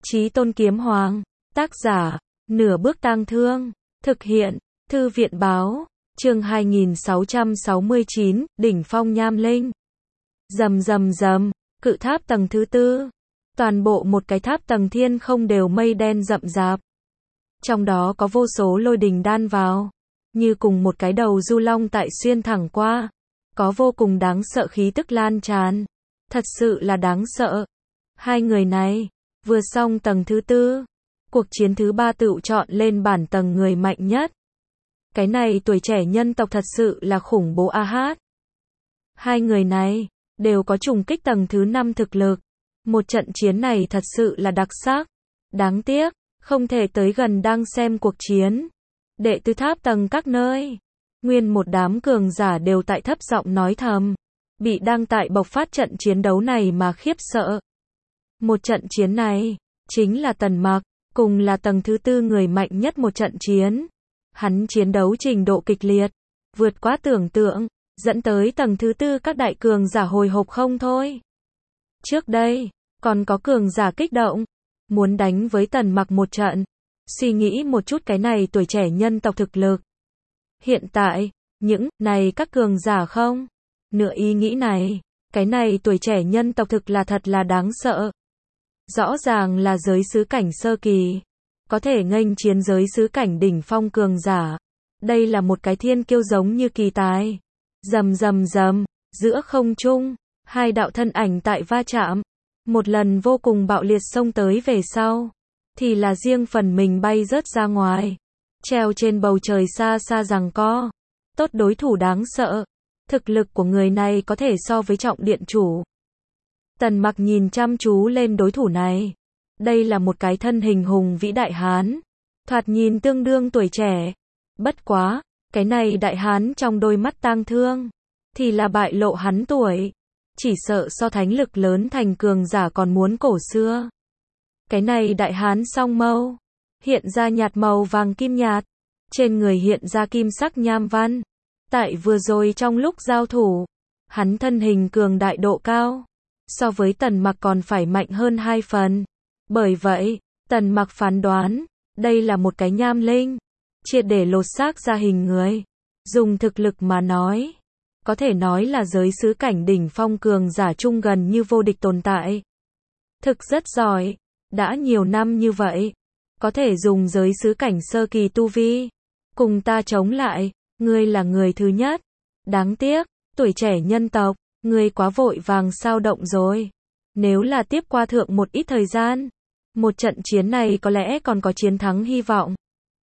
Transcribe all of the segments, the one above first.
Chí Tôn Kiếm Hoàng. Tác giả, Nửa Bước Tang Thương. Thực hiện, Thư viện Báo. Chương 2669, Đỉnh Phong Nham Linh. Rầm rầm rầm, cự tháp tầng thứ tư. Toàn bộ một cái tháp tầng thiên không đều mây đen rậm rạp. Trong đó có vô số lôi đình đan vào, như cùng một cái đầu du long tại xuyên thẳng qua. Có vô cùng đáng sợ khí tức lan tràn. Thật sự là đáng sợ. Hai người này, vừa xong tầng thứ tư. Cuộc chiến thứ ba tựu chọn lên bản tầng người mạnh nhất. Cái này tuổi trẻ nhân tộc thật sự là khủng bố a hát. Hai người này, đều có trùng kích tầng thứ 5 thực lực. Một trận chiến này thật sự là đặc sắc. Đáng tiếc, không thể tới gần đang xem cuộc chiến. Đệ tứ tháp tầng các nơi. Nguyên một đám cường giả đều tại thấp giọng nói thầm. Bị đang tại bộc phát trận chiến đấu này mà khiếp sợ. Một trận chiến này, chính là Tần Mặc, cùng là tầng thứ tư người mạnh nhất một trận chiến. Hắn chiến đấu trình độ kịch liệt, vượt quá tưởng tượng, dẫn tới tầng thứ tư các đại cường giả hồi hộp không thôi. Trước đây, còn có cường giả kích động, muốn đánh với Tần Mặc một trận. Suy nghĩ một chút cái này tuổi trẻ nhân tộc thực lực. Hiện tại, những này các cường giả không? Nửa ý nghĩ này, cái này tuổi trẻ nhân tộc thực là thật là đáng sợ. Rõ ràng là giới sứ cảnh sơ kỳ, có thể nghênh chiến giới sứ cảnh đỉnh phong cường giả. Đây là một cái thiên kiêu giống như kỳ tài. Rầm rầm rầm, giữa không trung, hai đạo thân ảnh tại va chạm. Một lần vô cùng bạo liệt xông tới về sau, thì là riêng phần mình bay rớt ra ngoài. Treo trên bầu trời xa xa giằng co. Tốt đối thủ đáng sợ. Thực lực của người này có thể so với trọng điện chủ. Tần Mặc nhìn chăm chú lên đối thủ này. Đây là một cái thân hình hùng vĩ đại hán. Thoạt nhìn tương đương tuổi trẻ. Bất quá, cái này đại hán trong đôi mắt tang thương, thì là bại lộ hắn tuổi. Chỉ sợ so thánh lực lớn thành cường giả còn muốn cổ xưa. Cái này đại hán song mâu, hiện ra nhạt màu vàng kim nhạt. Trên người hiện ra kim sắc nham văn. Tại vừa rồi trong lúc giao thủ, hắn thân hình cường đại độ cao. So với Tần Mặc còn phải mạnh hơn 2 phần. Bởi vậy, Tần Mặc phán đoán, đây là một cái nham linh. Triệt để lột xác ra hình người. Dùng thực lực mà nói, có thể nói là giới sứ cảnh đỉnh phong cường giả trung gần như vô địch tồn tại. Thực rất giỏi. Đã nhiều năm như vậy, có thể dùng giới sứ cảnh sơ kỳ tu vi cùng ta chống lại, ngươi là người thứ nhất. Đáng tiếc, tuổi trẻ nhân tộc, ngươi quá vội vàng sao động rồi. Nếu là tiếp qua thượng một ít thời gian, một trận chiến này có lẽ còn có chiến thắng hy vọng.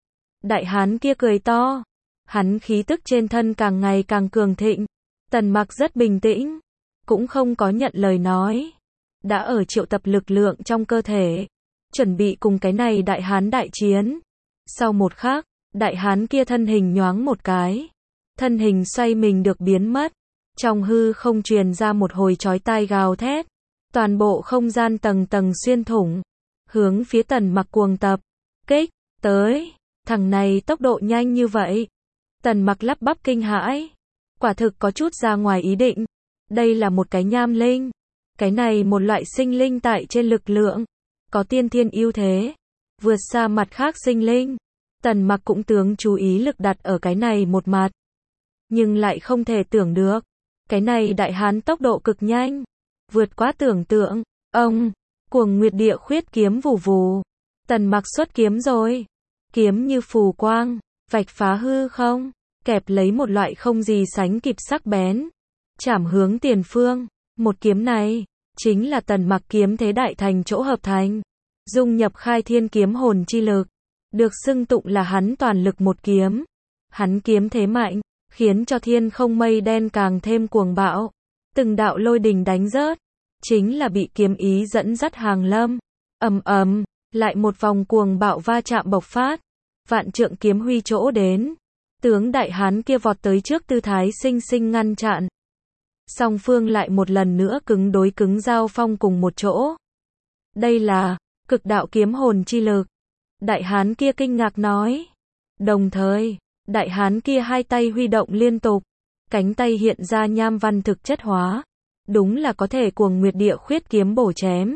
Đại hán kia cười to, hắn khí tức trên thân càng ngày càng cường thịnh. Tần Mặc rất bình tĩnh, cũng không có nhận lời nói. Đã ở triệu tập lực lượng trong cơ thể, chuẩn bị cùng cái này đại hán đại chiến. Sau một khắc, đại hán kia thân hình nhoáng một cái. Thân hình xoay mình được biến mất. Trong hư không truyền ra một hồi chói tai gào thét. Toàn bộ không gian tầng tầng xuyên thủng. Hướng phía Tần Mặc cuồng tập. Kích, tới. Thằng này tốc độ nhanh như vậy. Tần Mặc lắp bắp kinh hãi. Quả thực có chút ra ngoài ý định. Đây là một cái nham linh. Cái này một loại sinh linh tại trên lực lượng, có tiên thiên ưu thế, vượt xa mặt khác sinh linh. Tần Mặc cũng tướng chú ý lực đặt ở cái này một mặt. Nhưng lại không thể tưởng được, cái này đại hán tốc độ cực nhanh, vượt quá tưởng tượng. Ông, Cuồng Nguyệt Địa Khuyết kiếm vù vù. Tần Mặc xuất kiếm rồi. Kiếm như phù quang, vạch phá hư không, kẹp lấy một loại không gì sánh kịp sắc bén. Chảm hướng tiền phương. Một kiếm này, chính là Tần Mặc kiếm thế đại thành chỗ hợp thành. Dung nhập khai thiên kiếm hồn chi lực. Được xưng tụng là hắn toàn lực một kiếm. Hắn kiếm thế mạnh, khiến cho thiên không mây đen càng thêm cuồng bạo. Từng đạo lôi đình đánh rớt. Chính là bị kiếm ý dẫn dắt hàng lâm. Ầm ầm, lại một vòng cuồng bạo va chạm bộc phát. Vạn trượng kiếm huy chỗ đến. Tướng đại hán kia vọt tới trước tư thái sinh sinh ngăn chặn. Song phương lại một lần nữa cứng đối cứng giao phong cùng một chỗ. Đây là cực đạo kiếm hồn chi lực. Đại hán kia kinh ngạc nói. Đồng thời, đại hán kia hai tay huy động liên tục. Cánh tay hiện ra nham văn thực chất hóa. Đúng là có thể Cuồng Nguyệt Địa Khuyết kiếm bổ chém.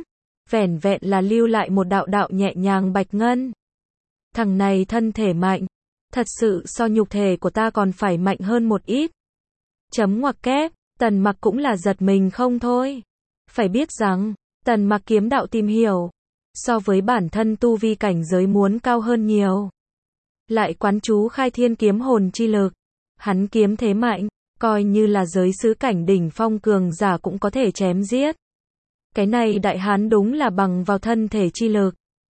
vẻn vẹn là lưu lại một đạo đạo nhẹ nhàng bạch ngân. Thằng này thân thể mạnh, thật sự so nhục thể của ta còn phải mạnh hơn một ít. Chấm ngoặc kép, Tần Mặc cũng là giật mình không thôi. Phải biết rằng, Tần Mặc kiếm đạo tìm hiểu, so với bản thân tu vi cảnh giới muốn cao hơn nhiều. Lại quán chú khai thiên kiếm hồn chi lực, hắn kiếm thế mạnh, coi như là giới sứ cảnh đỉnh phong cường giả cũng có thể chém giết. Cái này đại hán đúng là bằng vào thân thể chi lực.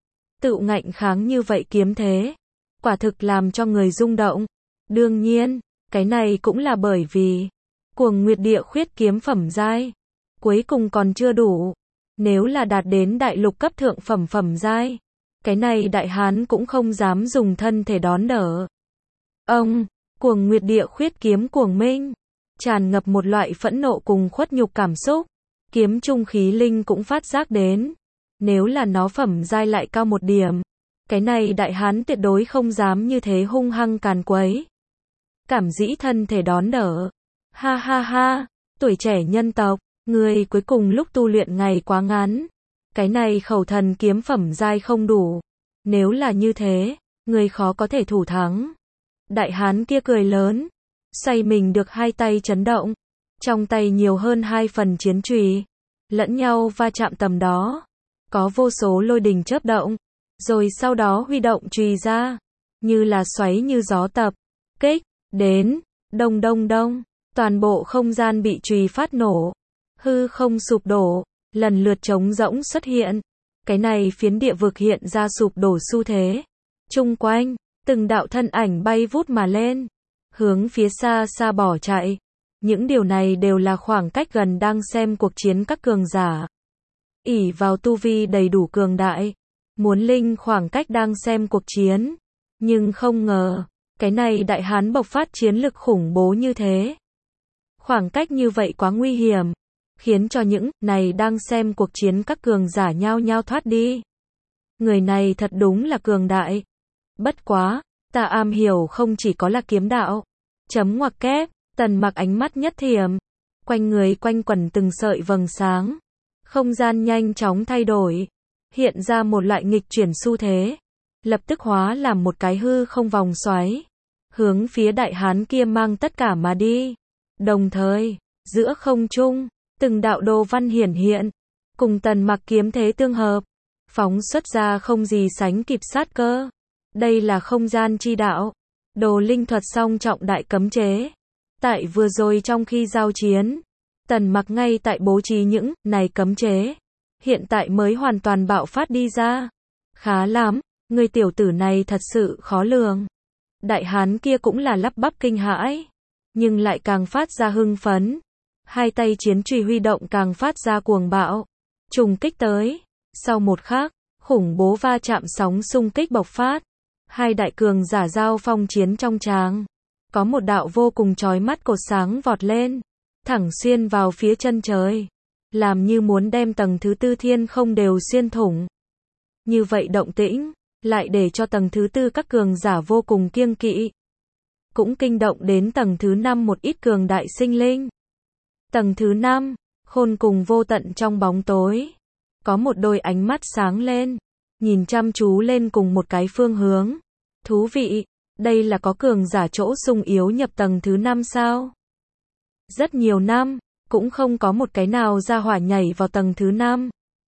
Tự ngạnh kháng như vậy kiếm thế, quả thực làm cho người rung động. Đương nhiên, cái này cũng là bởi vì Cuồng Nguyệt Địa Khuyết kiếm phẩm giai, cuối cùng còn chưa đủ. Nếu là đạt đến đại lục cấp thượng phẩm giai, cái này đại hán cũng không dám dùng thân thể đón đỡ. Ông, Cuồng Nguyệt Địa Khuyết kiếm cuồng minh, tràn ngập một loại phẫn nộ cùng khuất nhục cảm xúc. Kiếm trung khí linh cũng phát giác đến, nếu là nó phẩm giai lại cao một điểm, cái này đại hán tuyệt đối không dám như thế hung hăng càn quấy. Cảm dĩ thân thể đón đỡ. Ha ha ha, tuổi trẻ nhân tộc, người cuối cùng lúc tu luyện ngày quá ngắn. Cái này khẩu thần kiếm phẩm giai không đủ. Nếu là như thế, người khó có thể thủ thắng. Đại hán kia cười lớn, xoay mình được hai tay chấn động. Trong tay nhiều hơn 2 phần chiến chùy, lẫn nhau va chạm tầm đó. Có vô số lôi đình chớp động, rồi sau đó huy động chùy ra, như là xoáy như gió tập, kích, đến, đông đông đông, toàn bộ không gian bị chùy phát nổ, hư không sụp đổ, lần lượt trống rỗng xuất hiện, cái này phiến địa vực hiện ra sụp đổ xu thế. Chung quanh, từng đạo thân ảnh bay vút mà lên, hướng phía xa xa bỏ chạy. Những điều này đều là khoảng cách gần đang xem cuộc chiến các cường giả. Ỷ vào tu vi đầy đủ cường đại, muốn linh khoảng cách đang xem cuộc chiến. Nhưng không ngờ, cái này đại hán bộc phát chiến lực khủng bố như thế. Khoảng cách như vậy quá nguy hiểm, khiến cho những này đang xem cuộc chiến các cường giả nhao nhao thoát đi. Người này thật đúng là cường đại. Bất quá, ta am hiểu không chỉ có là kiếm đạo. Chấm ngoặc kép, Tần Mặc ánh mắt nhất thiểm, quanh người quanh quẩn từng sợi vầng sáng. Không gian nhanh chóng thay đổi, hiện ra một loại nghịch chuyển xu thế, lập tức hóa làm một cái hư không vòng xoáy, hướng phía đại hán kia mang tất cả mà đi. Đồng thời, giữa không trung, từng đạo đồ văn hiển hiện, cùng Tần Mặc kiếm thế tương hợp, phóng xuất ra không gì sánh kịp sát cơ. Đây là không gian chi đạo, đồ linh thuật song trọng đại cấm chế. Tại vừa rồi trong khi giao chiến, Tần Mặc ngay tại bố trí những này cấm chế, hiện tại mới hoàn toàn bạo phát đi ra. Khá lắm, người tiểu tử này thật sự khó lường. Đại hán kia cũng là lắp bắp kinh hãi, nhưng lại càng phát ra hưng phấn. Hai tay chiến chùy huy động càng phát ra cuồng bạo, trùng kích tới. Sau một khắc, khủng bố va chạm sóng xung kích bộc phát. Hai đại cường giả giao phong chiến trong tràng. Có một đạo vô cùng chói mắt cột sáng vọt lên, thẳng xuyên vào phía chân trời, làm như muốn đem tầng thứ tư thiên không đều xuyên thủng. Như vậy động tĩnh, lại để cho tầng thứ tư các cường giả vô cùng kiêng kỵ. Cũng kinh động đến tầng thứ 5 một ít cường đại sinh linh. Tầng thứ 5, khôn cùng vô tận trong bóng tối. Có một đôi ánh mắt sáng lên, nhìn chăm chú lên cùng một cái phương hướng. Thú vị, đây là có cường giả chỗ sung yếu nhập tầng thứ 5 sao? Rất nhiều năm, cũng không có một cái nào ra hỏa nhảy vào tầng thứ 5.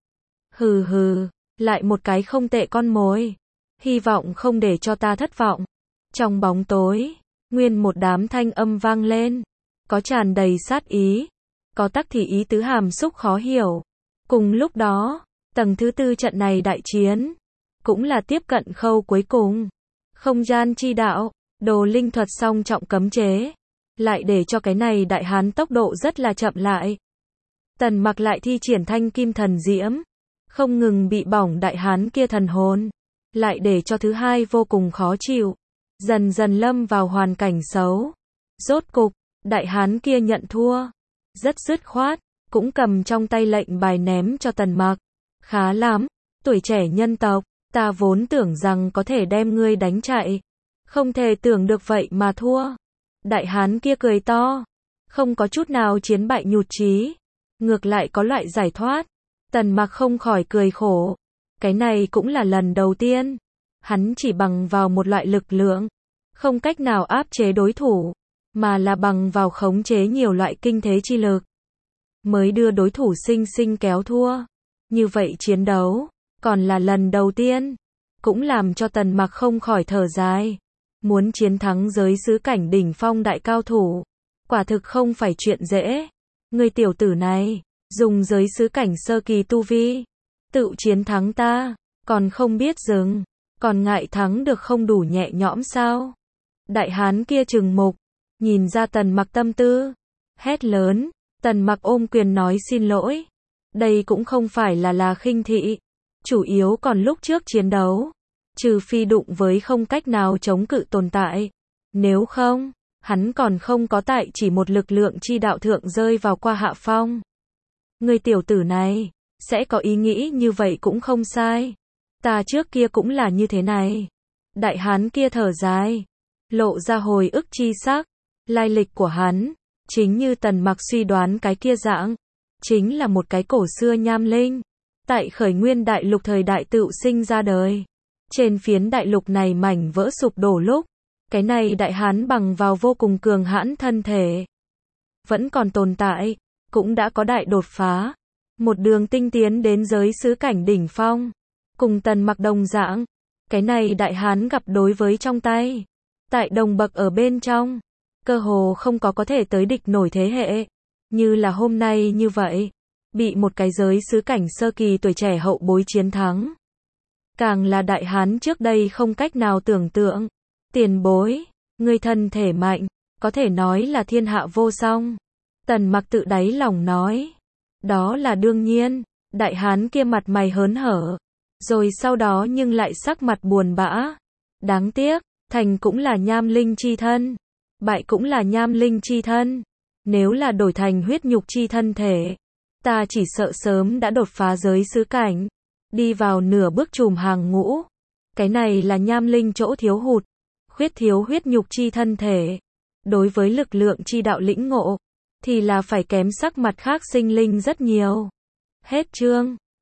Hừ hừ, lại một cái không tệ con mồi. Hy vọng không để cho ta thất vọng. Trong bóng tối, nguyên một đám thanh âm vang lên. Có tràn đầy sát ý, có tắc thì ý tứ hàm xúc khó hiểu. Cùng lúc đó, tầng thứ tư trận này đại chiến, cũng là tiếp cận khâu cuối cùng. Không gian chi đạo, đồ linh thuật song trọng cấm chế, lại để cho cái này đại hán tốc độ rất là chậm lại. Tần Mặc lại thi triển thanh kim thần diễm, không ngừng bị bỏng đại hán kia thần hồn, lại để cho thứ hai vô cùng khó chịu, dần dần lâm vào hoàn cảnh xấu. Rốt cục, đại hán kia nhận thua, rất dứt khoát, cũng cầm trong tay lệnh bài ném cho Tần Mặc. Khá lắm, tuổi trẻ nhân tộc, ta vốn tưởng rằng có thể đem ngươi đánh chạy, không thể tưởng được vậy mà thua. Đại hán kia cười to, không có chút nào chiến bại nhụt chí, ngược lại có loại giải thoát. Tần Mặc không khỏi cười khổ. Cái này cũng là lần đầu tiên. Hắn chỉ bằng vào một loại lực lượng, không cách nào áp chế đối thủ, mà là bằng vào khống chế nhiều loại kinh thế chi lực, mới đưa đối thủ sinh sinh kéo thua. Như vậy chiến đấu, còn là lần đầu tiên, cũng làm cho Tần Mặc không khỏi thở dài. Muốn chiến thắng giới sứ cảnh đỉnh phong đại cao thủ, quả thực không phải chuyện dễ. Người tiểu tử này, dùng giới sứ cảnh sơ kỳ tu vi, tự chiến thắng ta, còn không biết dừng, còn ngại thắng được không đủ nhẹ nhõm sao? Đại hán kia trừng mục, nhìn ra Tần Mặc tâm tư, hét lớn. Tần Mặc ôm quyền nói xin lỗi. Đây cũng không phải là khinh thị, chủ yếu còn lúc trước chiến đấu, trừ phi đụng với không cách nào chống cự tồn tại, nếu không, hắn còn không có tại chỉ một lực lượng chi đạo thượng rơi vào qua hạ phong. Người tiểu tử này, sẽ có ý nghĩ như vậy cũng không sai. Ta trước kia cũng là như thế này. Đại hán kia thở dài, lộ ra hồi ức chi sắc. Lai lịch của hắn, chính như Tần Mặc suy đoán cái kia dạng, chính là một cái cổ xưa nham linh, tại khởi nguyên đại lục thời đại tựu sinh ra đời. Trên phiến đại lục này mảnh vỡ sụp đổ lúc, cái này đại hán bằng vào vô cùng cường hãn thân thể, vẫn còn tồn tại, cũng đã có đại đột phá, một đường tinh tiến đến giới sứ cảnh đỉnh phong. Cùng Tần Mặc đồng dạng, cái này đại hán gặp đối với trong tay, tại đồng bậc ở bên trong, cơ hồ không có thể tới địch nổi thế hệ, như là hôm nay như vậy, bị một cái giới sứ cảnh sơ kỳ tuổi trẻ hậu bối chiến thắng. Càng là đại hán trước đây không cách nào tưởng tượng. Tiền bối, ngươi thân thể mạnh, có thể nói là thiên hạ vô song. Tần Mặc tự đáy lòng nói. Đó là đương nhiên. Đại hán kia mặt mày hớn hở, rồi sau đó nhưng lại sắc mặt buồn bã. Đáng tiếc, thành cũng là nham linh chi thân, bại cũng là nham linh chi thân. Nếu là đổi thành huyết nhục chi thân thể, ta chỉ sợ sớm đã đột phá giới sứ cảnh, đi vào nửa bước trùm hàng ngũ. Cái này là nham linh chỗ thiếu hụt, khuyết thiếu huyết nhục chi thân thể. Đối với lực lượng chi đạo lĩnh ngộ, thì là phải kém sắc mặt khác sinh linh rất nhiều. Hết chương.